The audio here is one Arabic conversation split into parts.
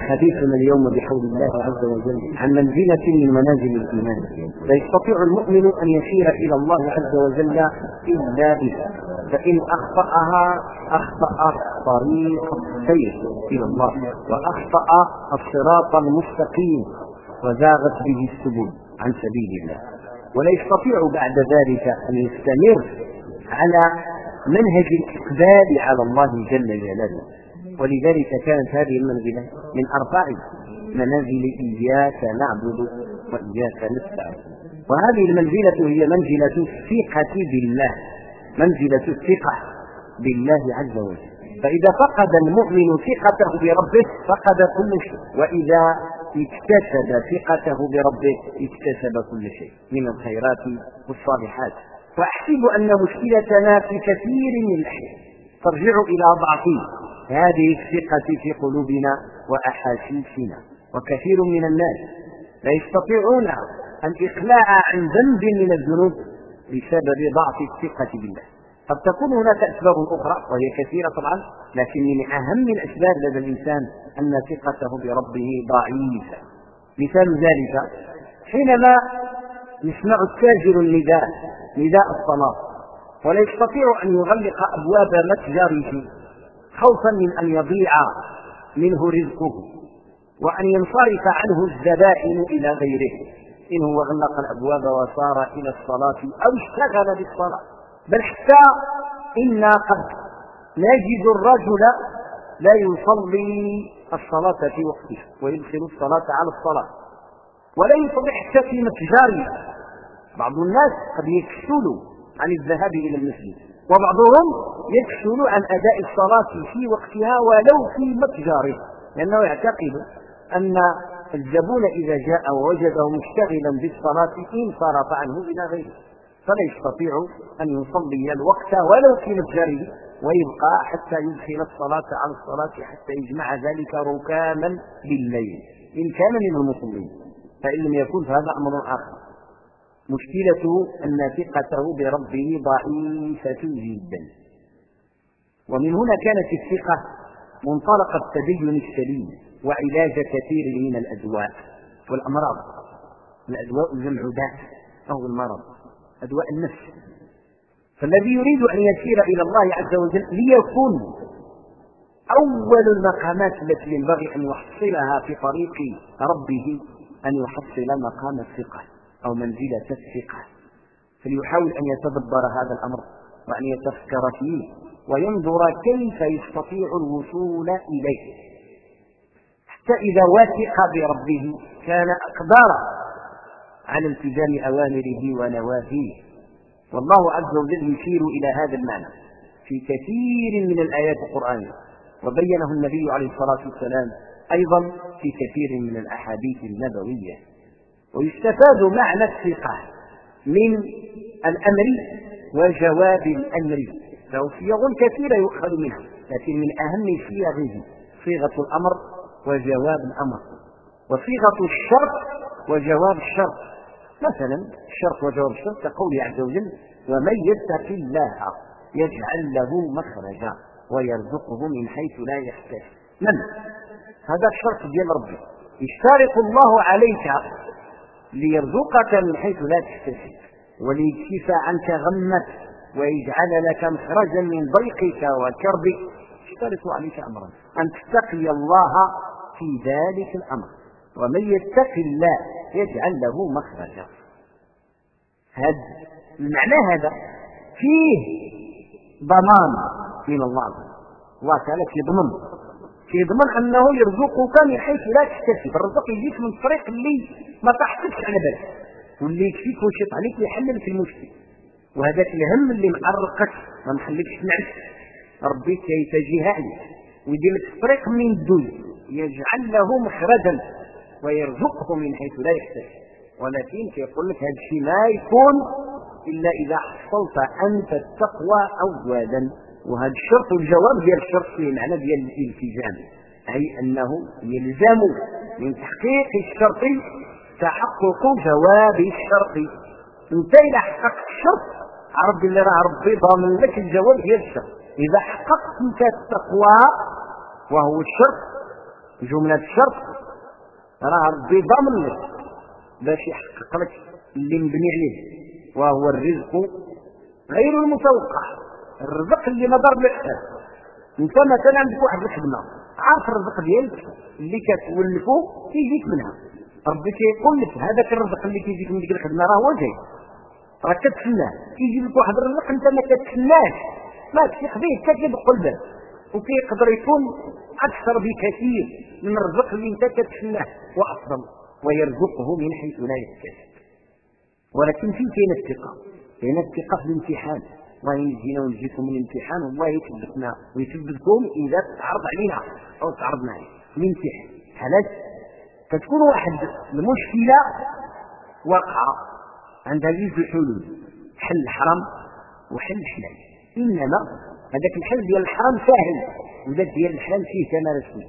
حديثنا اليوم بحول الله عز وجل عن منزلة من منازل الإيمان. لا يستطيع المؤمن أن يسير إلى الله عز وجل إلا بها، فإن أخطأها أخطأ طريق السير إلى الله، وأخطأ الصراط المستقيم، وزاغت به السبل عن سبيل الله، ولا يستطيع بعد ذلك أن يستمر على منهج الإقبال على الله جل جلاله. ولذلك كانت هذه المنزلة من أربع منازل إياك نعبد وإياك نستعين. وهذه المنزلة هي منزلة الثقة بالله، منزلة الثقة بالله عز وجل. فإذا فقد المؤمن ثقته بربه فقد كل شيء، وإذا اكتسب ثقته بربه اكتسب كل شيء من الخيرات والصالحات. وأحسب أن مشكلتنا في كثير من الأحيان ترجع إلى ضعف هذه الثقة في قلوبنا وأحاسيسنا. وكثير من الناس لا يستطيعون الإقلاع عن ذنب من الذنوب بسبب ضعف الثقة بالله. قد تكون هناك أسباب أخرى وهي كثيرة طبعا، لكن من أهم الأسباب لدى الإنسان أن ثقته بربه ضعيفة. مثال ذلك حينما يسمع التاجر نداء الصلاة ولا يستطيع أن يغلق أبواب متجره خوفا من أن يضيع منه رزقه وأن ينصرف عنه الزبائن إلى غيره، إن هو غلق الأبواب وصار إلى الصلاة أو اشتغل بالصلاة. بل حتى إنا قد نجد الرجل لا يصلي الصلاة في وقتها ويدخل الصلاة على الصلاة ولا يصلي حتى في متجاره. بعض الناس قد يكسلوا عن الذهاب إلى المسجد، وبعضهم يكسل عن أداء الصلاة في وقتها ولو في متجاره، لأنه يعتقد أن الزبون إذا جاء ووجده مشتغلا بالصلاة انصرف عنه إلى غيره، فلا يستطيع أن يصلي الوقت ولو في متجره ويبقى حتى يدخل الصلاة على الصلاة حتى يجمع ذلك ركاما بالليل إن كان من المصلين. فإن لم يكن فهذا أمر آخر. مشكلته أن ثقته بربه ضعيفة جدا. ومن هنا كانت الثقة منطلق التدين السليم وعلاج كثير من الأدواء والأمراض. الأدواء جمع داء أو المرض، أدواء النفس. فالذي يريد أن يسير إلى الله عز وجل ليكون أول المقامات التي ينبغي أن يحصلها في طريق ربه أن يحصل مقام الثقة أو منزلة الثقة، فليحاول أن يتدبر هذا الأمر وأن يتفكر فيه وينظر كيف يستطيع الوصول إليه، حتى إذا وثق بربه كان أقدر على التزام أوامره ونواهيه. والله عز وجل يشير إلى هذا المعنى في كثير من الآيات القرآنية، وبينه النبي عليه الصلاة والسلام أيضا في كثير من الأحاديث النبوية. ويستفاد معنى الثقة من الأمر وجواب الأمر، له صيغ كثيرة يؤخذ منها، لكن من أهم صيغه صيغة الأمر وجواب الأمر، وصيغة الشرط وجواب الشرط. مثلا الشرط وجواب الشرط كقوله عز وجل: ومن يتق الله يجعل له مخرجا ويرزقه من حيث لا يحتسب. من هذا الشرط ديال ربي، يشترط الله عليك ليرزقك من حيث لا تحتسب وليكشف عنك غمك ويجعل لك مخرجا من ضيقك وكربك. يشترط عليك أمرا: أن تتقي الله في ذلك الأمر، ومن يتق الله يجعل له مخرجا. هذا المعنى هذا فيه ضمان من الله. الله تعالى يضمن أنه يرزقك من حيث لا تحتسب. الرزق يجيك من الطريق اللي ما تحطش على بالك واللي يكفيك ويشط عليك ويحل لك المشكل، وهذاك الهم اللي معرقك ما مخليكش تنعس ربي كيتجيها عليك ويدير لك الطريق من الدنيا، يجعل له مخرجا ويرزقه من حيث لا يحتسب. ولكن كيقول لك هذا الشيء ما يكون إلا إذا حصلت أنت التقوى أولا. وهذا الشرط والجواب ديال الشرط في معنى ديال الالتزام، أي أنه يلزم من تحقيق الشرط تحقق جواب الشرط. انت إذا حققت الشرط عرف بالله راه ربي ضامن لك الجواب ديال الشرط. إذا حققت انت التقوى وهو الشرط جملة الشرط راه ربي ضامن لك باش يحقق لك اللي مبني عليه، وهو الرزق غير المتوقع، الرزق اللي ما ضرب لك. انت مثلا عندك واحد الخدمه، عارف الرزق ديالك اللي كتولفو كيجيك منها، ربي كيقول لك هذاك الرزق اللي كيجيك من ديك الخدمه راه هو جاي، راه كتسناه، كيجي لك واحد الرزق انت ما كتسناش، ما كتخفيه حتى كيدخل بالك، وكيقدر يكون اكثر بكثير من الرزق اللي انت كتسناه وافضل، ويرزقه من حيث لا يحتسب. ولكن فين كاين الثقه؟ كاين الثقه في الامتحان، الله ينجينا ونجيكم من الامتحان، والله يثبتنا ويثبتكم اذا تعرض علينا او تعرضنا عليه الامتحان. علاش؟ كتكون واحد المشكله واقعه عندها جوج الحلول، حل الحرام وحل الحلال، انما هذاك الحل ديال الحرام سهل وذاك ديال الحلال فيه كمال السنه.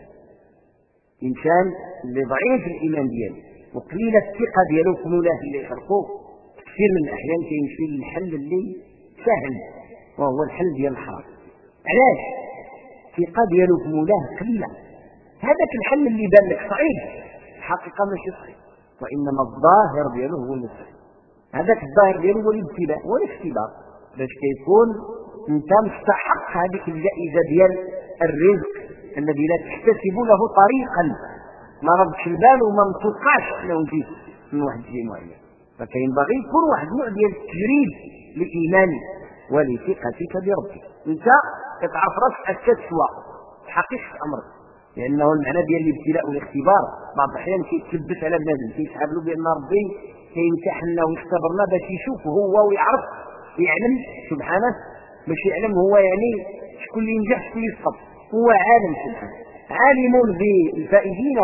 انسان اللي ضعيف الايمان ديالو وقليله الثقه ديالو في مولاه اللي يخلقوه، كثير من الاحيان كيمشي للحل اللي سهل وهو الحل ديال الحرام. علاش؟ الثقه ديالو في مولاه قليله، هذاك الحل اللي بان لك صعيب الحقيقه ماشي صعيب، وانما الظاهر ديالو هو اللي صعيب. هذاك الظاهر ديالو هو الابتلاء والاختبار باش كيكون انت مستحق هذيك الجائزه ديال الرزق الذي لا تحتسب له طريقا، ما ردش البال وما متوقعش انه يجي من واحد الشيء معين. فكينبغي يكون واحد النوع ديال التجريب لايمانك ولثقتك بربك. انت كتعرف راسك كتسوى حقيقه امرك، لانه المعنى ديال الابتلاء والاختبار بعض الاحيان كيتلبس على بنادم، كيسحب له بان ربي كيمتحننا ويختبرنا باش يشوف هو ويعرف يعلم سبحانه، باش يعلم هو يعني شكون اللي ينجح شكون اللي يسقط. هو عالم سبحانه، عالم بالفائزين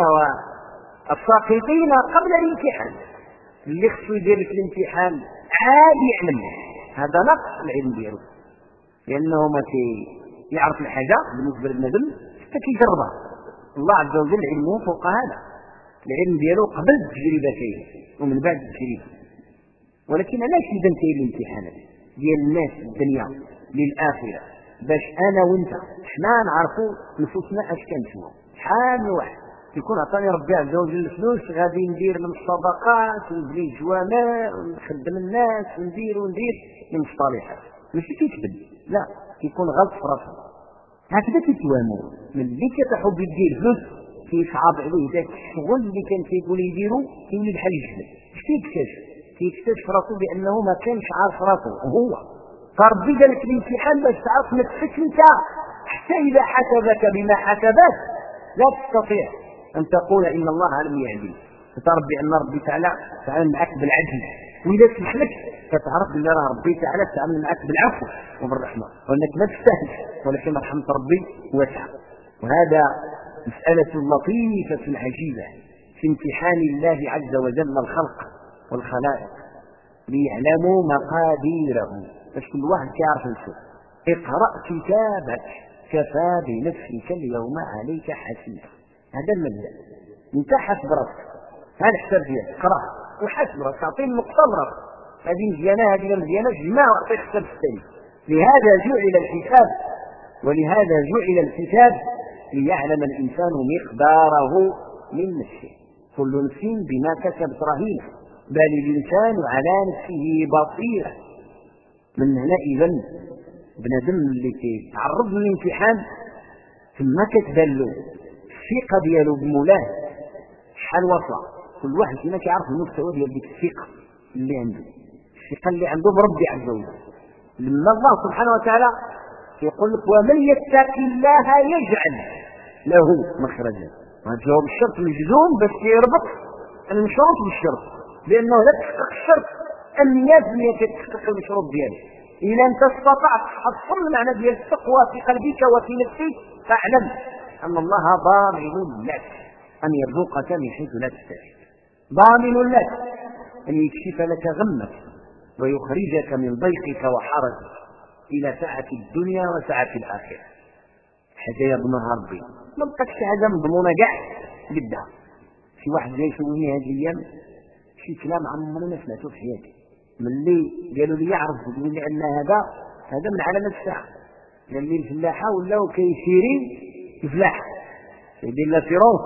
والساقطين قبل الامتحان. اللي خصو يدير في الامتحان عاد يعلم، هذا نقص العلم ديالو، لانه ما يعرف الحاجه بالنسبه للندم حتى كيجربها. الله عز وجل علمه فوق هذا، العلم ديالو قبل التجربه كاين ومن بعد التجربه. ولكن علاش اذا كاين الامتحانات ديال الناس الدنيا للاخره؟ باش انا وانت حنا نعرفوا نفوسنا اش كنسوا. شحال واحد يكون عطاني ربي عز وجل الفلوس غادي ندير المصطبقات ونبني الجوامع ونخدم الناس وندير من الصالحات، ماشي كيكذب، لا كيكون غلط في راسه. هكذا كيتواموا ملي كتحب دير فلوس كيصعب عليه ذاك الشغل اللي كان كيقول يديرو كيولي بحال الجبل. اش كيكتشف راسو بانه ما كانش عارف راسو هو. فربي قالك الامتحان باش تعرف نفسك انت، حتى اذا حسبك بما حسبك لا تستطيع ان تقول ان الله لم يهدي، فتعرف بان ربي تعالى تعامل معك بالعدل، واذا سمحلك فتعرف بان ربي تعالى تعامل معك بالعفو وبالرحمه، وانك ما تستاهل ولكن رحمه ربي واسعه. وهذا مساله لطيفه عجيبه في امتحان الله عز وجل الخلق والخلائق ليعلموا مقاديره، باش كل واحد كيعرف نفسه. اقرأ كتابك كفى بنفسك اليوم عليك حسيبا. هذا المبدأ، انت حسب راسك، هذا الحساب ديالك اقرأ وحسب راسك، اعطيه النقطة لراسك، هذه مزيانة هذه مزيانة، جمع واعطيه حساب الثاني. لهذا جعل الحساب، ولهذا جعل الحساب ليعلم الإنسان مقداره من نفسه، كل نفس بما كسبت رهينة، بل الإنسان على نفسه بصيرة. من هنا إذن بنادم اللي كيتعرض للامتحان ثم كتبان له الثقة ديالو بمولاه شحال واصلة. كل واحد فينا كيعرف المستوى ديال ديك الثقة اللي عنده، الثقة اللي عنده بربي عز وجل. لما الله سبحانه وتعالى يقول لك ومن يتق الله يجعل له مخرجا، هذا جواب الشرط الجزوم باش يربط المشروط بالشرط، لأنه لا تحقق الشرط 100% كتحقق المشروط ديالك. إذا أنت استطعت تحصل المعنى ديال التقوى في قلبك وفي نفسك فاعلم أن الله ضامن لك أن يرزقك من حيث لا تحتسب، ضامن لك أن يكشف لك غمك ويخرجك من ضيقك وحرجك إلى سعة الدنيا وسعة الآخرة. حاجة يضمنها ربي، ما بقاتش حاجة مضمونة كاع بدها. شي واحد جاي يسولني هذه الأيام شي كلام عمري ما سمعته في حياتي، ملي قالوا لي يعرف يقول لي ان هذا من علامات الساعه، لان الفلاحه ولاو كيسيرين يفلاح يدير لا فيروس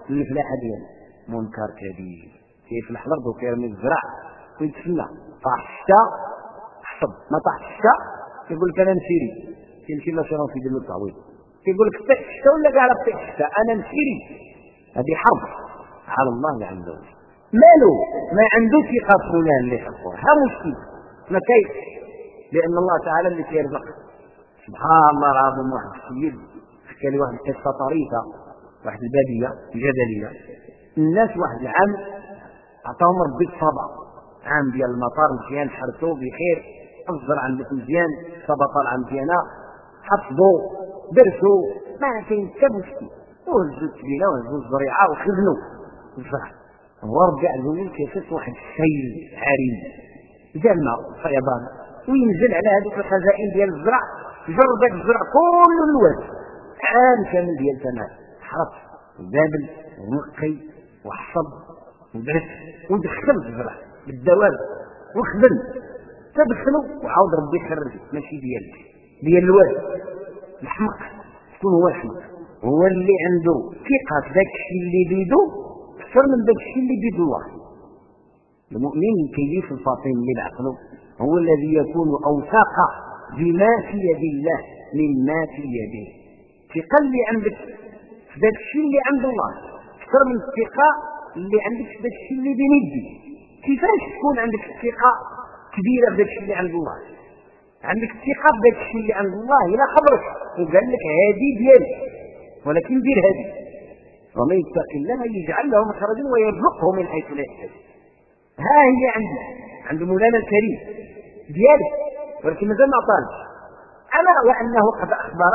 الفلاحه ديالو منكر كبير. كيفلح الارض وكيرمي الزرع ويتسنى، طاح الشتاء حصد، ما طاح الشتاء كيقول لك انا نسيري، كيمشي لاشيرون في ديال التعويض كيقول لك طيح الشتاء ولا كاع طيح الشتاء انا نسيري. هذه حرب على الله عز وجل. مالو ما عنده ثقه فلان اللي حقه ها مشكل ما كاين، لان الله تعالى اللي كيرزق. سبحان الله العظيم. واحد السيد حكى لي واحد القصه طريفه، واحد الباديه جدليه، الناس واحد العام عطاهم ربي الصبا، عام ديال المطار مزيان، حرثوا بخير، الزرع عندك مزيان، الصبا طالعه مزيانه، حفظوا درسوا ما كاين حتى مشكل، وهزوا التبينه وهزوا الزريعه وخزنوا الزرع. هو ربي عز وجل كيصف واحد السيل عريض ديال الماء فيضان، وينزل على هذوك الخزائن ديال الزرع، جر ذاك الزرع كل الواد عام كامل ديال تمام، حرث وبابل ونقي وحصد ودرس ودخل الزرع بالدواب وخدم، تدخلوا وعاود ربي يخرج. ماشي ديال الواد الحمق. شكون هو الحمق؟ هو اللي عنده ثقه في داك الشيء اللي بيدو اكثر من داك الشيء اللي بيد الله. المؤمن كيف الفاطن اللي بعقله هو الذي يكون اوثق بما في يد الله مما في يده. الثقه اللي عندك في داك الشيء اللي عند الله اكثر من الثقه اللي عندك في داك الشيء اللي بين يدي. كيفاش تكون عندك الثقه كبيره في داك الشيء اللي عند الله؟ عندك الثقه في داك الشيء اللي عند الله الى خبرك وقال لك هذه ديالك، ولكن دير هذه. ومن يتق الله يجعل له مخرجا ويرزقه من حيث لا يحتسب. ها هي عند مولانا الكريم ديالك، ولكن مازال ما عطاش. اما وانه قد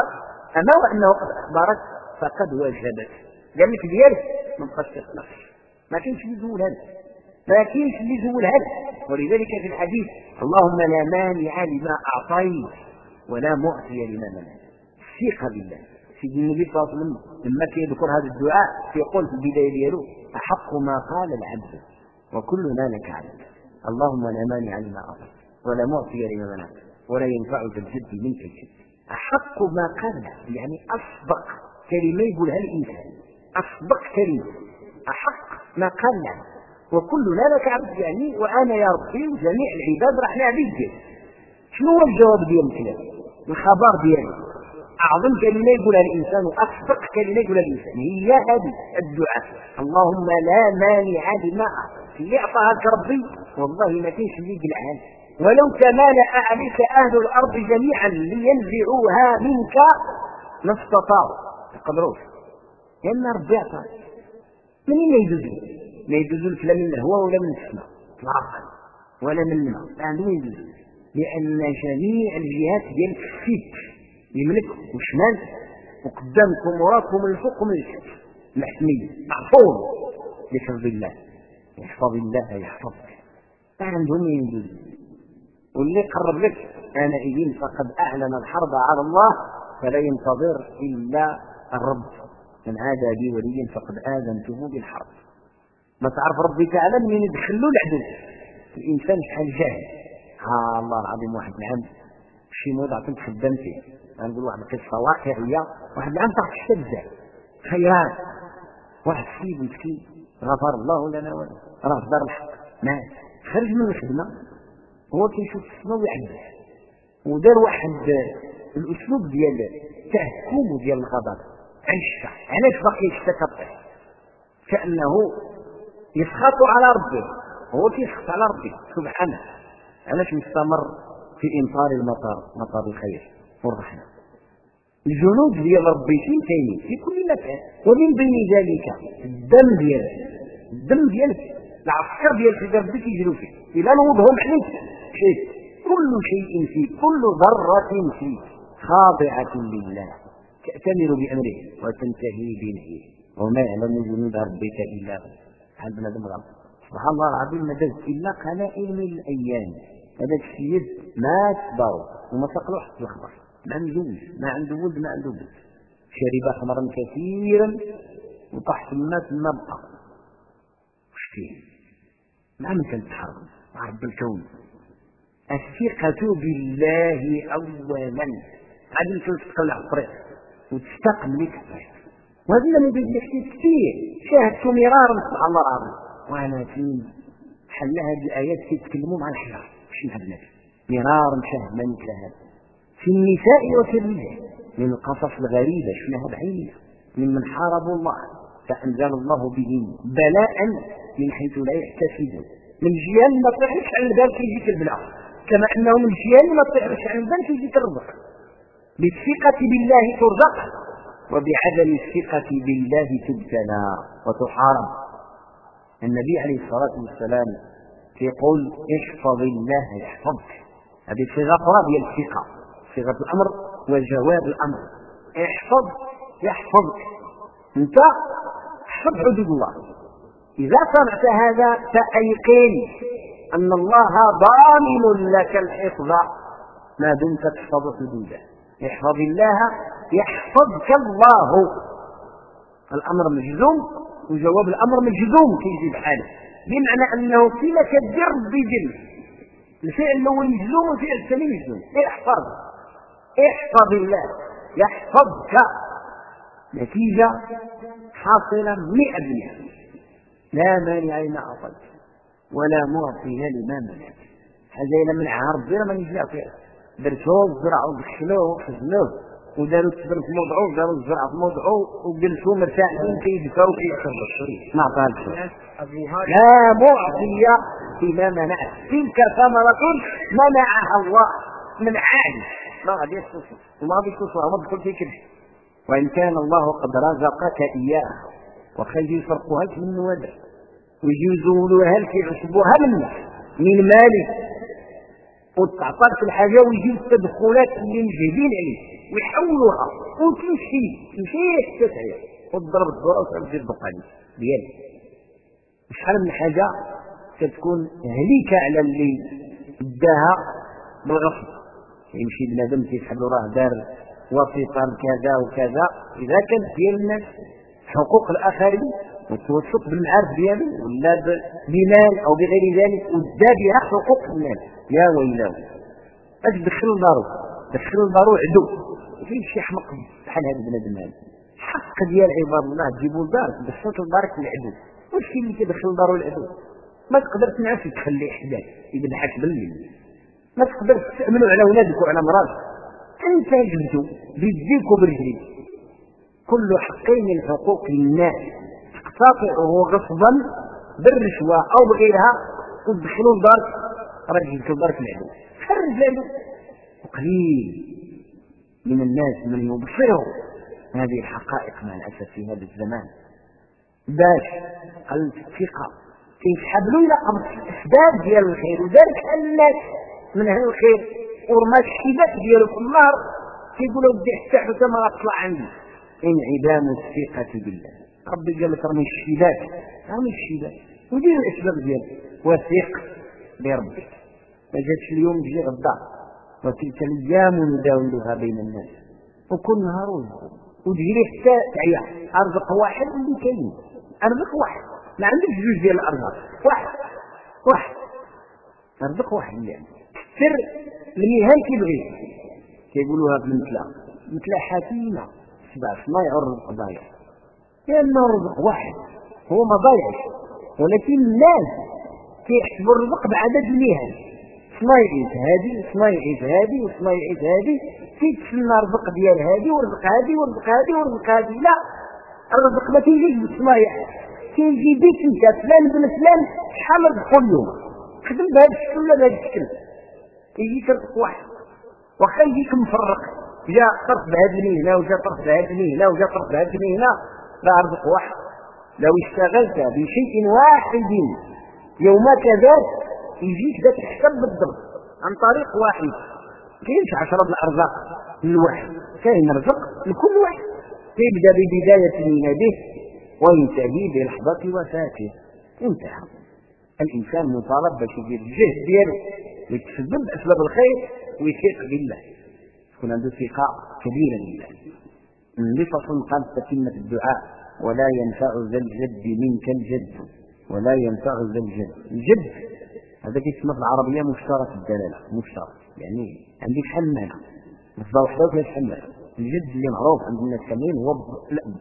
اخبرك فقد وجبت. قال لك ديالك ما بقاش تخلص، ما كاينش اللي يزولها لك، ما كاينش اللي يزولها لك. ولذلك في الحديث اللهم لا مانع لما اعطيت ولا معطي لما منعت. الثقه بالله. سيدنا النبي صلى الله عليه وسلم لما كيذكر هذا الدعاء يقول في البدايه ديالو احق ما قال العبد وكلنا لك عبد، اللهم لا مانع لما اعطيت ولا معطي لما منعت ولا ينفع ذا الجد منك الجد. احق ما قال، يعني اصدق كلمه يقولها الانسان، اصدق كلمه، احق ما قال العبد وكلنا لك عبد، يعني وانا يا ربي وجميع العباد راح نعبد. شنو هو الجواب ديال الكلام؟ الخبر ديالو اعظم كلمه يقولها الانسان واصدق كلمه يقولها الانسان هي هذه الدعاء، اللهم لا مانع لما اعطيت. اللي اعطاها لك ربي والله ما كاينش اللي يقلعها، ولو تمالأ عليك اهل الارض جميعا لينزعوها منك ما استطاعوا، ما يقدروش، لان ربي عطاك. منين ما يجوز لك لا من الهواء ولا من السماء اطلاقا ولا من الماء، ما عندهم يجوز، لان جميع الجهات ديالك فيك، يملك وشمال وقدامكم وراكم من الفوق ومن التحت، محمي محفوظ بحفظ الله. يحفظ الله يحفظك، ما عندهم يجوز. واللي قرب لك انا اذن فقد اعلن الحرب على الله فلا ينتظر الا الرب، من عادى بي وليا فقد اذنته بالحرب. ما تعرف ربي تعالى من يدخلوا العدو. الانسان شحال جاهل. الله العظيم. واحد العام شي موضوع كنت خدام فيه، غنقول واحد القصه واقعيه. واحد العام طاح في الشده خيرات، واحد السيد مسكين غفر الله لنا وله، راه في دار الحق مات، خرج من الخدمه هو كيشوف السماء ويعبس، ودار واحد الاسلوب ديال التهكم وديال الغضب عن الشتاء. علاش باقي الشتاء كطيح؟ كانه يسخط على ربه، هو كيسخط على ربه سبحانه. علاش مستمر في امطار المطر، مطر الخير والرحمه. الجنود ديال ربي فين كاينين؟ في كل مكان، ومن بين ذلك الدم ديالك العسكر ديالك اللي ربي كيجروا فيه، اذا نوضهم عليك شيء، كل شيء فيك، كل ذره فيك خاضعه لله تأتمر بامره وتنتهي بنهيه، وما يعلم جنود ربك الا هو. عندنا دم سبحان الله العظيم. ما داز الا قلائل من الايام هذاك السيد مات ضرب وما سقلو حتى الخبر، ما عنده ولد ما عنده بنت، شرب خمرا كثيرا وطاح في الماء ثم بقى. واش فيه؟ ما ممكن تحرم رب الكون. الثقة بالله اولا، غادي تقلع الطريق وتستقم لك الطريق. وهذا اللي بيحكي كثير شاهدت مرارا سبحان الله العظيم. وانا فين حل هذه الايات كيتكلموا مع الحجر شي هبلات مرارا شاهدنا مثل هذا في النساء وفي الرجال من القصص الغريبه شفناها بعيننا ممن حاربوا الله فانزل الله بهم بلاء من حيث لا يحتسبون. من جيال ما طلعش على البال كيجيك البلاء، كما انه من جيال ما طلعش على البال كيجيك الرزق. بالثقه بالله ترزق وبعدم الثقه بالله تبتلى وتحارب. النبي عليه الصلاه والسلام يقول احفظ الله يحفظك. هذه صيغه اخرى ديال الثقه، صيغه الامر وجواب الامر. احفظ يحفظك، انت احفظ حدود الله. اذا صنعت هذا فايقن ان الله ضامن لك الحفظ ما دمت تحفظ حدوده. احفظ الله يحفظك الله. الامر مجزوم وجواب الامر مجزوم كيجي بحاله، بمعنى انه كما كدير بدل الفعل الاول مجزوم والفعل الثاني مجزوم. احفظ الله يحفظك، نتيجه حاصله 100%. لا مانع لما اعطيت ولا معطي لما منعت. هذا الا منعها ربي ما نجي فيها. درتوه وزرعوه وخشلوه وخزنوه وداروا التبر في موضعه وداروا الزرع في موضعه وجلسوا مرتاحين كيدفعوا كيتصرفوا ما عطاهاش. لا معطي لما منعت. تلك ثمرة منعها الله من عاد ما غادي يتصل وما غادي يتصل ما تدخل في كلش. وان كان الله قد رزقك اياه وخلي يفرقوها لك من نوادر ويجيو يزولوها لك يعصبوها منك من مالك وتعطاك الحاجه ويجيو التدخلات اللي مجهدين عليه ويحولوها وتمشي حتى تعيا وتضرب الدوره وتمشي الدقاني ديالك. شحال من حاجه كتكون هليكه على اللي داها بالغصب. يمشي بنادم كيسحب له راه دار وسيطا كذا وكذا. اذا كان ديال الناس حقوق الاخرين وتوثق بالمعارف ديالو ولا بمال او بغير ذلك ودا بها حقوق الناس، يا ويلاه اش دخل لدارو عدو. فين شي حمق بحال هذا بنادم هذا حق ديال عباد الله تجيبوا لدارك بسط لدارك العدو. واش اللي كيدخل لدارو العدو؟ ما تقدر تنعس تخليه حداك يذبحك بالليل، ما تقدر تأمنوا على ولادك وعلى مراتك. انت جبتو بيديك وبرجليك. كل حق من حقوق الناس تقتطعه غصبا بالرشوه او بغيرها وتدخلوا لدارك رجل لدارك العدو. خرج العدو. وقليل من الناس من يبصروا هذه الحقائق مع الاسف في هذا الزمان. باش قلت الثقه كيسحبوا الى امر الاسباب ديال الخير وذلك الناس من اهل الخير ورمى الشباك ديالو في النار كيقولوا بدي حتى ما غتطلع عندي. انعدام الثقه بالله. ربي قال لك رمي الشباك ودير الاسباب ديالك وثق بربك. ما جاتش اليوم تجي غدا. وتلك الايام نداولها بين الناس وكل نهار وتجري حتى تعيا. ارزق واحد اللي كاين، ارزق واحد ما عندكش جوج ديال الارزاق. واحد ارزق واحد اللي عندك. سر المهام كيبغي كيقولوها مثل حكيمه سبع صنايع الرزق ضايع، لانه الرزق واحد هو ما ضايعش. ولكن الناس كيحسبوا الرزق بعدد المهن. صنايعيت هذه وصنايعيت هذه وصنايعيت هذه كيتسنى الرزق ديال هذه ورزق هذه ورزق هذه ورزق هذه. لا، الرزق ما كيجيش بالصنايع، كيجي بك انت فلان بن فلان شحال رزق اليوم خدم بهذا الشكل ولا بهذا الشكل يجيك رزق واحد. واخا يجيك مفرق جاء طرف بهذه المهنه وجاء طرف بهذه المهنه وجاء طرف بهذه المهنه، لا رزق واحد. لو اشتغلت بشيء واحد يومك ذاك يجيك ذاك الحساب بالضبط عن طريق واحد. كاينش 10 الارزاق للواحد، كاين رزق لكل واحد. يبدا ببدايه ميلاده وينتهي بلحظه وفاته. انتهى. الانسان مطالب باش يدير الجهد ديالو ويتسبب باسباب الخير ويثق بالله، تكون عنده ثقه كبيره بالله. لفصل قال تتمه الدعاء ولا ينفع ذا الجد منك الجد ولا ينفع ذا الجد. الجد هذا كيسمى في العربيه مشترك الدلاله، مشترك يعني عندي شحال من معنى، مصدر وحده ولا شحال من الجد اللي معروف عند الناس كاملين هو الاب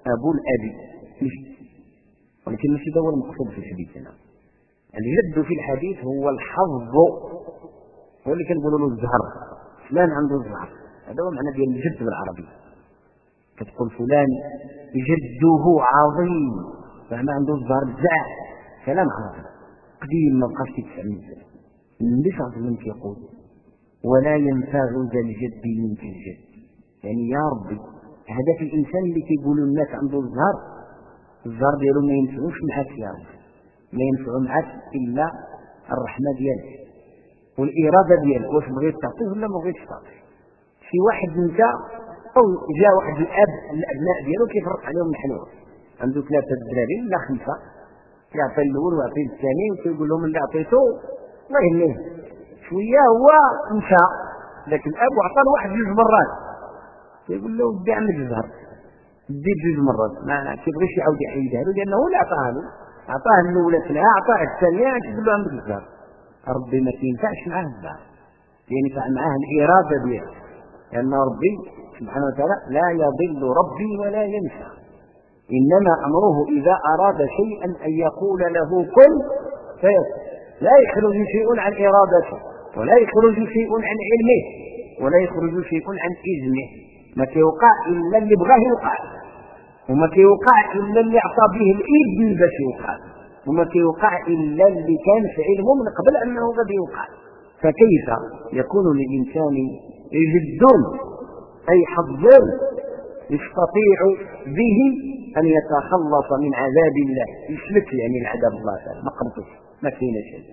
أبو الأبي مش، ولكن ماشي هذا هو المقصود في الحديث هنا. الجد في الحديث هو الحظ، هو اللي كنقولوا له الزهر، فلان عنده الزهر، هذا هو معنى ديال الجد بالعربي. كتقول فلان جده عظيم، فما عنده الزهر بزاف، كلام عربي قديم ما بقاش كيتسمع بزاف. النبي صلى الله عليه وسلم كيقول ولا ينفع ذا الجد منك الجد، يعني يا ربي هذاك الانسان اللي كيقولوا الناس عنده الزهر ديالو ما ينفعوش معك يا رب، ما ينفعوا معك الا الرحمه ديالك والاراده ديالك، واش بغيت تعطيه ولا ما بغيتش تعطيه. شي واحد انت او جاء واحد الابناء ديالو كيفرق عليهم الحلوى، عنده 3 دراري ولا 5، يعطي الاول ويعطي الثاني وكيقول لهم اللي عطيته الله يهنيه شويه هو مشى، لكن الاب عطى واحد 2 مرات كيقول له ودي عندك الزهر دير 2 مرات، ما كيبغيش يعاود يحيدها له لانه لا عطاها له، عطاه الاولى ثلاثه عطاه الثانيه كيقول له عندك الزهر. ربي ما كينفعش معاه الزهر، ينفع معاه الاراده ديالو، لان ربي سبحانه وتعالى لا يضل ربي ولا ينسى، انما امره اذا اراد شيئا ان يقول له كن فيكون، لا يخرج شيء عن ارادته ولا يخرج شيء عن علمه ولا يخرج شيء عن اذنه، ما كيوقع الا اللي بغاه يوقع، وما كيوقع الا اللي اعطى به الاذن باش يوقع، وما كيوقع الا اللي كان في علمه من قبل انه غادي يوقع. فكيف يكون للانسان جد اي حظ يستطيع به ان يتخلص من عذاب الله، يسلك يعني العذاب الله تعالى ما قمتش ما فينا شيء،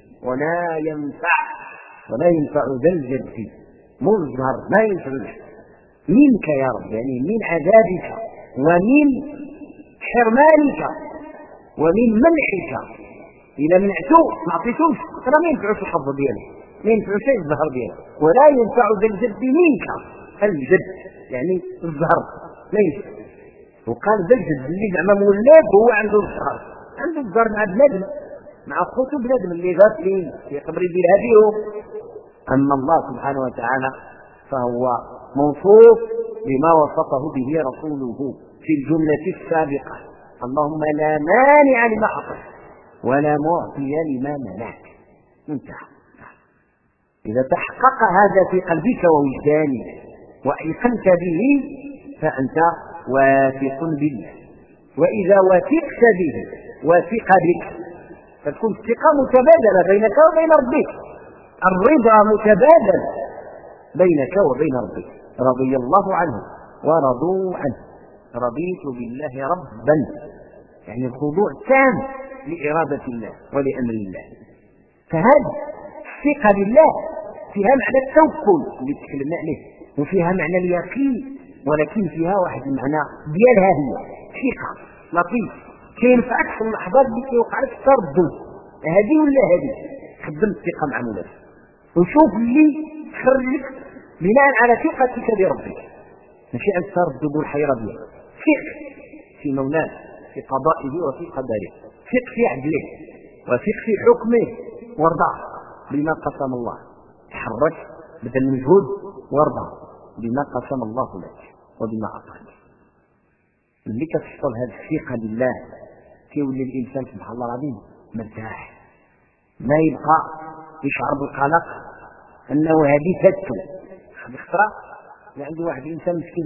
ولا ينفع ذا الجد مظهر ما ينفع منك يا رب، يعني من عذابك ومن حرمانك ومن منعك، إذا منعته ما عطيتوش راه ما ينفعش الحظ ديالك، ما ينفع شيء الزهر ديالك. ولا ينفع ذا الجد منك، الجد يعني الزهر لا ينفع. وقال ذا الجد اللي زعما مولاب هو عنده الزهر، عنده الزهر مع بنادم مع خوتو بنادم اللي غافلين يقدر يدير هذيهم. أما الله سبحانه وتعالى فهو موصوف بما وصفه به رسوله في الجملة السابقة، اللهم لا مانع لما أعطيت ولا معطي لما منعت، انتهى. إذا تحقق هذا في قلبك ووجدانك وأيقنت به فأنت واثق بالله، وإذا وثقت به وثق بك فتكون الثقة متبادلة بينك وبين ربك، الرضا متبادل بينك وبين ربك، رضي الله عنه ورضوا عنه، رضيت بالله ربا، يعني الخضوع تام لإرادة الله ولأمر الله. فهذه الثقة بالله فيها معنى التوكل اللي تكلمنا عليه، وفيها معنى اليقين، ولكن فيها واحد المعنى ديالها هي ثقة لطيف كينفعك في اللحظات اللي كيوقع لك تردد هذه ولا هذه، خدم الثقة مع مولاتك وشوف اللي خرجك بناء على ثقتك بربك، ماشي عن التردد والحيرة ديالك. ثق في مولاه في قضائه وفي قدره، ثق في عدله وثق في حكمه وارضى بما قسم الله، تحرك بذل المجهود وارضى بما قسم الله لك وبما أعطاك. اللي كتحصل هذه الثقة بالله كيولي الإنسان سبحان الله العظيم مرتاح، ما يبقى يشعر بالقلق أنه هذه فاتته. هذه خطرة عنده واحد الإنسان مسكين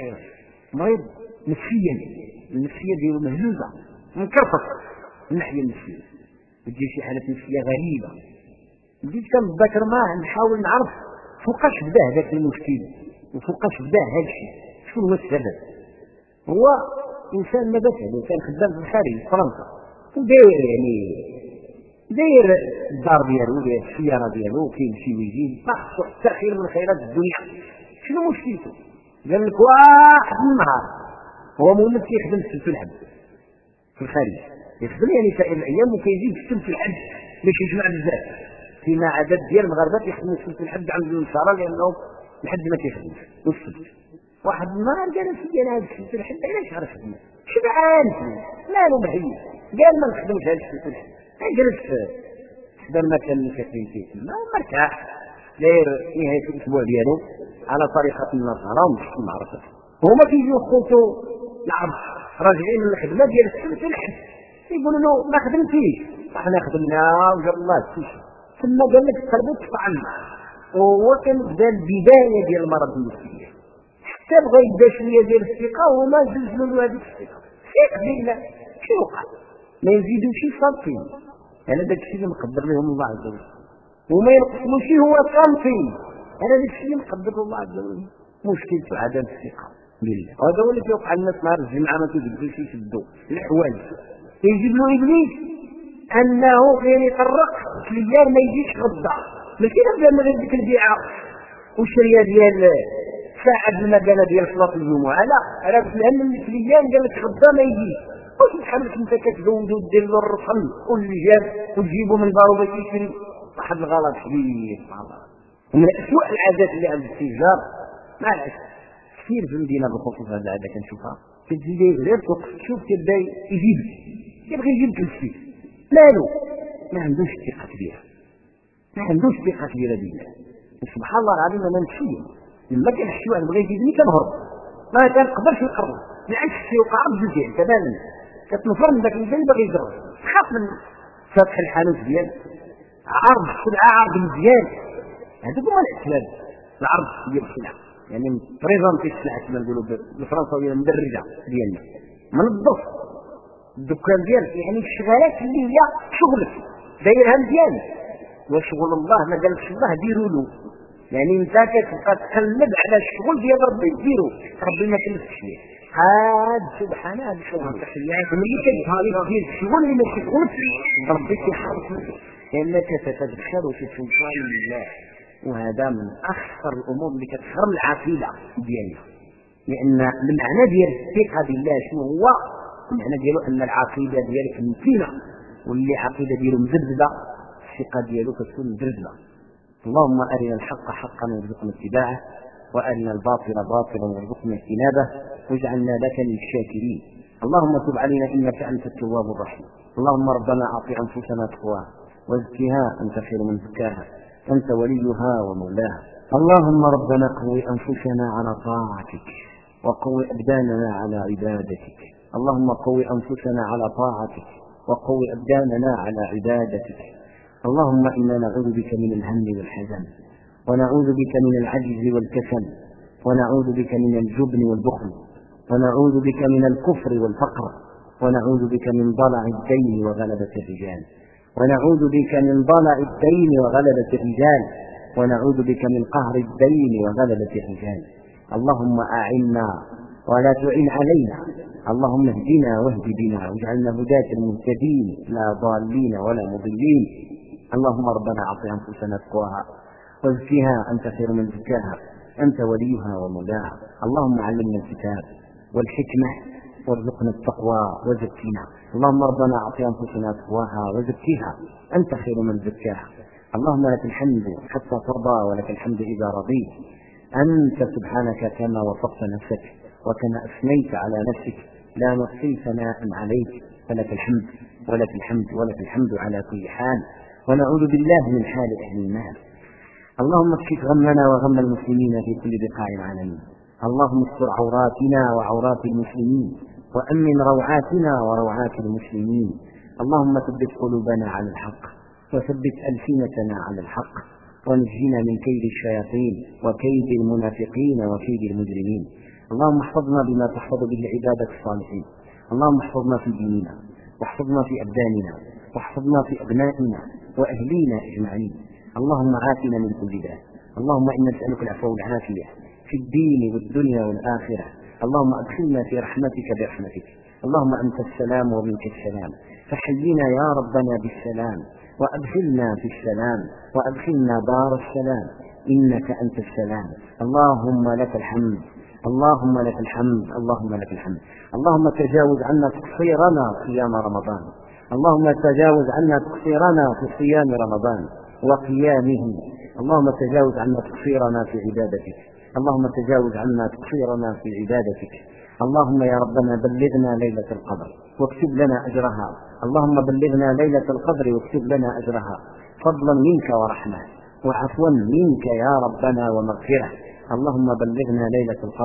مريض نفسيا، النفسية ديالو مهزوزة منكرفة من الناحية النفسية، تجي شي حالة نفسية غريبة. بديت كنتذكر معاه نحاول نعرف فوقاش بدا هذاك المشكل وفوقاش بدا هذا الشيء، شنو هو السبب. هو انسان ما بس كان خدام في الخارج في فرنسا، وداير يعني داير الدار ديالو داير السياره ديالو كيمشي ويجي محصور حتى خير من خيرات الدنيا. شنو مشكلته؟ قال لك واحد النهار هو مولد كيخدم في سلف الحب في الخارج، يخدم يعني سائر الايام وكيجي في سلف الحب باش يجمع بزاف، فيما عدد ديال المغاربه يخدموا في سلف الحب عند النصارى لانهم الحد ما كيخدمش والسبت. واحد النهار قال لي انا هذا السلف الحب علاش عرف خدمه شبعان مالو مهيئ، قال ما نخدمش هذا السلف الحب، جلس حدا المكان اللي كاين فيه ما مرتاح، داير نهايه الاسبوع ديالو على طريقه النصارى ومشي المعركه، هما كيجيو خوتو العرب راجعين من الخدمه ديال السبت الحد يقولوا له ما خدمتيش، احنا خدمنا وجاب الله السيشي. ثم قال لك قلبه تفعلنا، وهو كان بدا البدايه ديال المرض النفسي حتى بغى يبدا شويه ديال الثقه وما زلزلوا له هذيك الثقه. ثق بالله شنو وقع؟ ما يزيدوش صالحين. انا داك الشيء اللي مقدر لهم الله عز وجل، وما ينقصوش هو صالحين. انا داك الشيء اللي مقدر الله عز وجل. مشكلته عدم الثقه بالله. هذا هو اللي كيوقع للناس نهار الجمعه ما كيقدروش يشدوا الحوايج. يجيب له ابليس انه غير يطرق كليان ما يجيش غدا، ماشي غدا من ديك البيعه والشريه ديال ساعه المكانه ديال صلاه الجمعه، لا راه فهم من كليان قال لك غدا ما يجيش. وسبحان الله انت كتزود ودير له الرسل واللجام وتجيبوا من دارو باش يشري. واحد الغلط كبير ومن اسوء العادات اللي عند التجار مع الاسف كثير في المدينه بالخصوص. هذا العاده كنشوفها كتجي غير تشوف كيبدا يجيب يبغي يجيب الفلوس مالو، ما عندوش ثقه كبيره، ما عندوش ثقه كبيره بالله. سبحان الله العظيم انا نمشي لما كان شي واحد بغى يجيبني كنهرب ما كنقدرش نقرب، بالعكس كيوقع بزاف تماما كتنفر من ذاك اللي باغي يجرب، تخاف من فتح الحانوت ديال عرض السلعه عرض مزيان. هذوك هما الاسباب العرض ديال السلعه، يعني بريزونتي السلعه كما نقولوا بالفرنساويه مدرجه ديالنا منظف الدكان ديالك، يعني الشغالات اللي هي شغلك دايرها مزيان. وشغل الله ما قالش الله ديروا له، يعني انت كتبقى تقلب على الشغل ديال ربي ديرو، ربي ما كلفش ليه. هاد سبحان الله الشغل تحيات ملي كتبقى دير الشغل اللي ما كيكونش ربي كيحرصك لانك تتدخل في سلطان الله. وهذا من اخطر الامور اللي كتخرم العقيده ديالنا، لان المعنى ديال الثقه بالله شنو هو؟ المعنى ديالو ان العقيده ديالك متينه، واللي عقيده ديالو مزبده الثقه ديالو كتكون مزبده. اللهم ارنا الحق حقا وارزقنا اتباعه، وارنا الباطل باطلا وارزقنا اجتنابه، واجعلنا لك من الشاكرين. اللهم تب علينا انك انت التواب الرحيم. اللهم ربنا اعط انفسنا تقواها وزكها انت خير من زكاها انت وليها ومولاها. اللهم ربنا قوي انفسنا على طاعتك، وقوي ابداننا على عبادتك. اللهم قوي انفسنا على طاعتك، وقوي ابداننا على عبادتك. اللهم انا نعوذ بك من الهم والحزن، ونعوذ بك من العجز والكسل، ونعوذ بك من الجبن والبخل، ونعوذ بك من الكفر والفقر، ونعوذ بك من ضلع الدين وغلبة الرجال، ونعوذ بك من ضلع الدين وغلبة الرجال، ونعوذ بك من قهر الدين وغلبة الرجال. اللهم أعنا ولا تعن علينا، اللهم اهدنا واهد بنا واجعلنا هداة المهتدين لا ضالين ولا مضلين. اللهم ربنا أعط أنفسنا تقواها وزكها أنت خير من زكاها أنت وليها ومولاها. اللهم علمنا الكتاب والحكمة وارزقنا التقوى وزكينا. اللهم ربنا أعط أنفسنا تقواها وزكيها أنت خير من زكاها. اللهم لك الحمد حتى ترضى ولك الحمد إذا رضيت. أنت سبحانك كما وصفت نفسك وكما أثنيت على نفسك لا نحصي ثناء عليك، فلك الحمد ولك الحمد ولك الحمد على كل حال. ونعوذ بالله من حال أهل النار. اللهم اكشف غمنا وغم المسلمين في كل بقاع العالمين. اللهم استر عوراتنا وعورات المسلمين، وأمن روعاتنا وروعات المسلمين. اللهم ثبت قلوبنا على الحق، وثبت ألسنتنا على الحق، ونجينا من كيد الشياطين وكيد المنافقين وكيد المجرمين. اللهم احفظنا بما تحفظ به عبادك الصالحين. اللهم احفظنا في ديننا، واحفظنا في أبداننا، واحفظنا في أبنائنا وأهلينا أجمعين. اللهم عافنا من كل داء. اللهم إنا نسألك العفو والعافية في الدين والدنيا والآخرة. اللهم أدخلنا في رحمتك برحمتك. اللهم أنت السلام ومنك السلام، فحينا يا ربنا بالسلام، وأدخلنا في السلام، وأدخلنا دار السلام، إنك أنت السلام. اللهم لك الحمد، اللهم لك الحمد، اللهم لك الحمد. اللهم تجاوز عنا تقصيرنا صيام رمضان، اللهم تجاوز عنا تقصيرنا في صيام رمضان وقيامه. اللهم تجاوز عنا تقصيرنا في عبادتك، اللهم تجاوز عنا تقصيرنا في عبادتك. اللهم يا ربنا بلغنا ليلة القدر واكتب لنا أجرها. اللهم بلغنا ليلة القدر واكتب لنا أجرها، فضلا منك ورحمة وعفوا منك يا ربنا ومغفرة. اللهم بلغنا ليلة القدر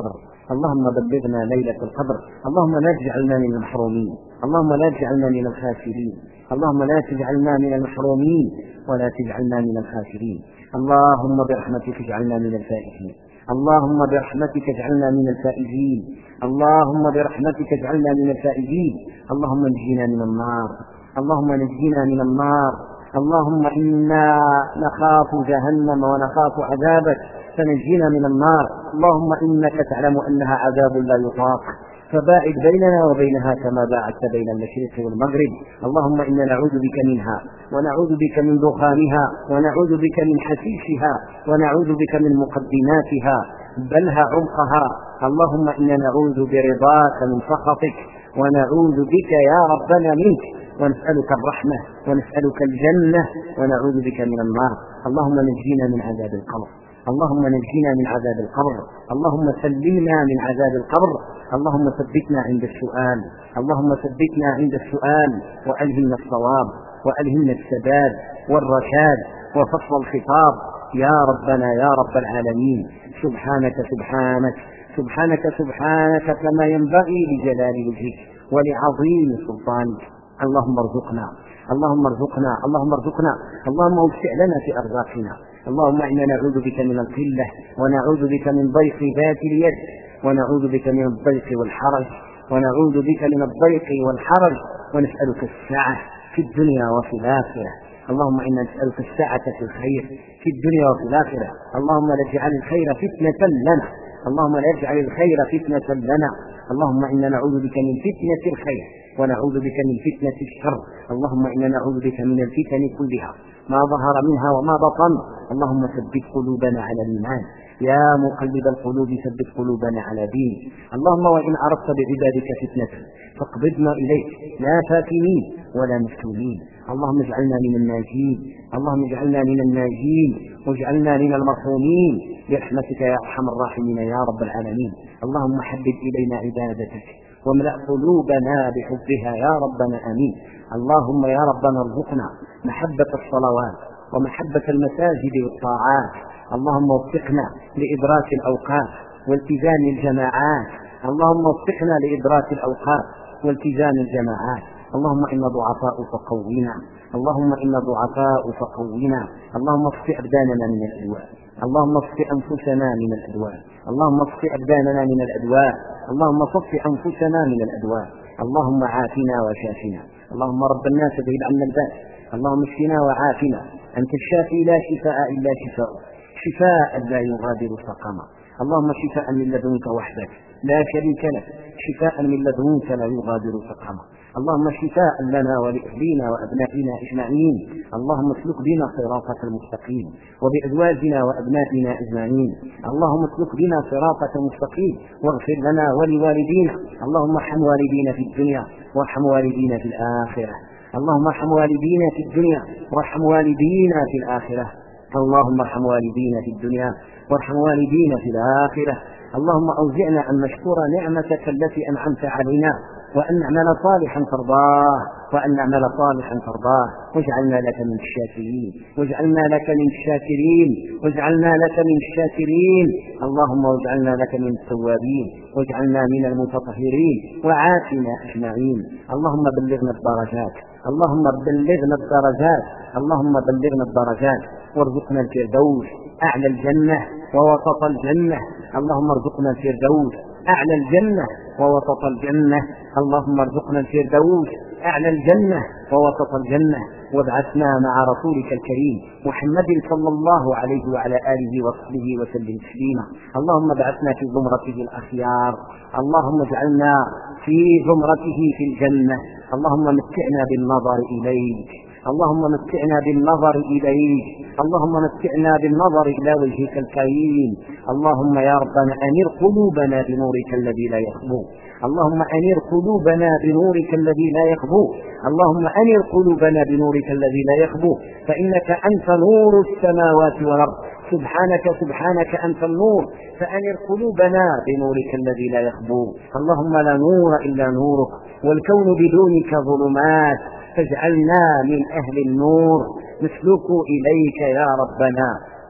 اللهم بلغنا ليلة القدر. اللهم لا تجعلنا من المحرومين، اللهم لا تجعلنا من الخاسرين، اللهم لا تجعلنا من المحرومين ولا تجعلنا من الخاسرين. اللهم برحمتك اجعلنا من الفائزين، اللهم برحمتك اجعلنا من الفائزين، اللهم برحمتك اجعلنا من الفائزين. اللهم نجينا من النار، اللهم نجينا من النار. اللهم إنا نخاف جهنم ونخاف عذابك فنجينا من النار. اللهم إنك تعلم أنها عذاب لا يطاق فباعد بيننا وبينها كما باعدت بين المشرق والمغرب. اللهم إنا نعوذ بك منها ونعوذ بك من دخانها ونعوذ بك من حشيشها ونعوذ بك من مقدماتها بلها عمقها. اللهم إنا نعوذ برضاك من سخطك ونعوذ بك يا ربنا منك، ونسألك الرحمة ونسألك الجنة ونعوذ بك من النار. اللهم نجينا من عذاب القبر، اللهم نجينا من عذاب القبر، اللهم سلمنا من عذاب القبر. اللهم ثبتنا عند السؤال، اللهم ثبتنا عند السؤال وألهمنا الصواب وألهمنا السداد والرشاد وفصل الخطاب يا ربنا يا رب العالمين. سبحانك سبحانك سبحانك سبحانك كما ينبغي لجلال وجهك ولعظيم سلطانك. اللهم ارزقنا، اللهم ارزقنا، اللهم ارزقنا، اللهم اوسع لنا في ارزاقنا. اللهم انا نعوذ بك من القله ونعوذ بك من ضيق ذات اليد ونعوذ بك من الضيق والحرج ونعوذ بك من الضيق والحرج ونسألك السعة في الدنيا وفي الآخرة. اللهم إنا نسألك السعة في الخير في الدنيا وفي الآخرة. اللهم لا تجعل الخير فتنة لنا، اللهم لا تجعل الخير فتنة لنا. اللهم إنا نعوذ بك من فتنة الخير ونعوذ بك من فتنة الشر. اللهم إنا نعوذ بك من الفتن كلها ما ظهر منها وما بطن. اللهم ثبت قلوبنا على الإيمان يا مقلب القلوب ثبت قلوبنا على دينك. اللهم وإن أردت بعبادك فتنة فاقبضنا إليك لا فاتنين ولا مفتونين. اللهم اجعلنا من الناجين، اللهم اجعلنا من الناجين واجعلنا من المرحومين برحمتك يا أرحم الراحمين يا رب العالمين. اللهم حبب إلينا عبادتك واملأ قلوبنا بحبها يا ربنا آمين. اللهم يا ربنا ارزقنا محبة الصلوات ومحبة المساجد والطاعات. اللهم وفقنا لإدراك الأوقات والتزام الجماعات، اللهم وفقنا لإدراك الأوقات والتزام الجماعات. اللهم إنا ضعفاء فقونا، اللهم إنا ضعفاء فقونا. اللهم اصف أبداننا من الأدواء، اللهم اصف أنفسنا من الأدواء، اللهم اصف أبداننا من الأدواء، اللهم صف أنفسنا من الأدواء. اللهم عافنا وشافنا، اللهم رب الناس اذهب عنا الباس، اللهم اشفنا وعافنا، أنت الشافي لا شفاء إلا شفاء، شفاء لا يغادر سقما. اللهم شفاء من لدنك وحدك لا شريك لك، شفاء من لدنك لا يغادر سقما. اللهم شفاء لنا ولأهلنا وأبنائنا أجمعين. اللهم اسلك بنا صراطك المستقيم وبأزواجنا وأبنائنا أجمعين. اللهم اسلك بنا صراطك المستقيم واغفر لنا ولوالدينا. اللهم ارحم والدينا في الدنيا وارحم والدينا في الآخرة. اللهم ارحم والدينا في الدنيا وارحم والدينا في الآخرة. اللهم ارحم والدينا في الدنيا وارحم والدينا في الآخرة. اللهم أوزعنا أن نشكر نعمتك التي أنعمت علينا وأن نعمل صالحا ترضاه وأن نعمل صالحا ترضاه واجعلنا لك من الشاكرين، واجعلنا لك من الشاكرين، واجعلنا لك من الشاكرين. اللهم واجعلنا لك من التوابين واجعلنا من المتطهرين وعافنا أجمعين. اللهم بلغنا الدرجات، اللهم بلغنا الدرجات، اللهم بلغنا الدرجات وارزقنا الفردوس أعلى الجنة ووسط الجنة. اللهم ارزقنا الفردوس أعلى الجنة ووسط الجنة. اللهم ارزقنا الفردوس أعلى الجنة ووسط الجنة وابعثنا مع رسولك الكريم محمد صلى الله عليه وعلى آله وصحبه وسلم تسليما. اللهم ابعثنا في زمرته الأخيار، اللهم اجعلنا في زمرته في الجنة. اللهم متعنا بالنظر إليك، اللهم متعنا بالنظر إليك، اللهم متعنا بالنظر إلى وجهك الكريم. اللهم يا ربنا أنير قلوبنا بنورك الذي لا يخبو، اللهم أنير قلوبنا بنورك الذي لا يخبو، اللهم أنير قلوبنا بنورك الذي لا يخبو، فإنك أنت نور السماوات والأرض. سبحانك سبحانك أنت النور، فأنر قلوبنا بنورك الذي لا يخبو. اللهم لا نور إلا نورك والكون بدونك ظلمات، فاجعلنا من أهل النور نسلك إليك يا ربنا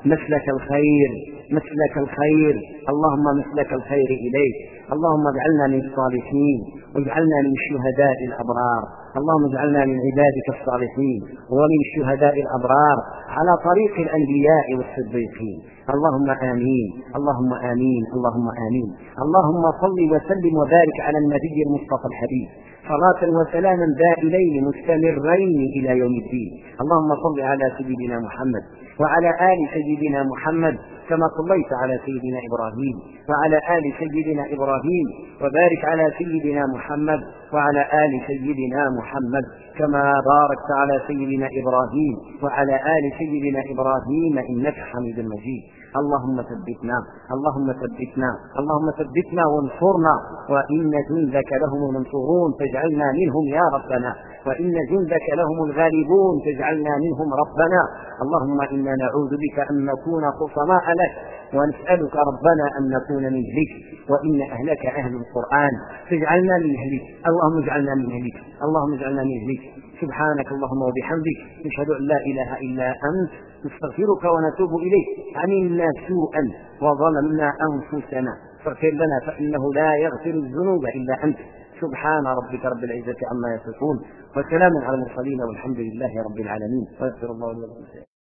مسلك الخير، مسلك الخير، اللهم مسلك الخير إليك. اللهم اجعلنا من الصالحين، واجعلنا من الشهداء الأبرار. اللهم اجعلنا من عبادك الصالحين ومن الشهداء الأبرار على طريق الأنبياء والصديقين. اللهم آمين، اللهم آمين، اللهم آمين. اللهم صل وسلم وبارك على النبي المصطفى الحبيب صلاة وسلاما دائمين مستمرين إلى يوم الدين. اللهم صل على سيدنا محمد وعلى آل سيدنا محمد كما صليت على سيدنا إبراهيم وعلى آل سيدنا إبراهيم، وبارك على سيدنا محمد وعلى آل سيدنا محمد كما باركت على سيدنا إبراهيم وعلى آل سيدنا إبراهيم إنك حميد مجيد. اللهم ثبتنا، اللهم ثبتنا، اللهم ثبتنا وانصرنا، وإن جندك لهم المنصورون فاجعلنا منهم يا ربنا، وإن جندك لهم الغالبون فاجعلنا منهم ربنا. اللهم إنا نعوذ بك أن نكون خصماء لك، ونسألك ربنا أن نكون من أهلك، وإن أهلك أهل القرآن فاجعلنا من أهلك. اللهم اجعلنا من أهلك، اللهم اجعلنا من أهلك. سبحانك اللهم وبحمدك، نشهد أن لا إله إلا أنت، نستغفرك ونتوب إليك. عملنا سوءا وظلمنا أنفسنا فاغفر لنا فإنه لا يغفر الذنوب إلا أنت. سبحان ربك رب العزة عما يصفون، وسلام على المرسلين، والحمد لله رب العالمين. ويغفر الله لنا.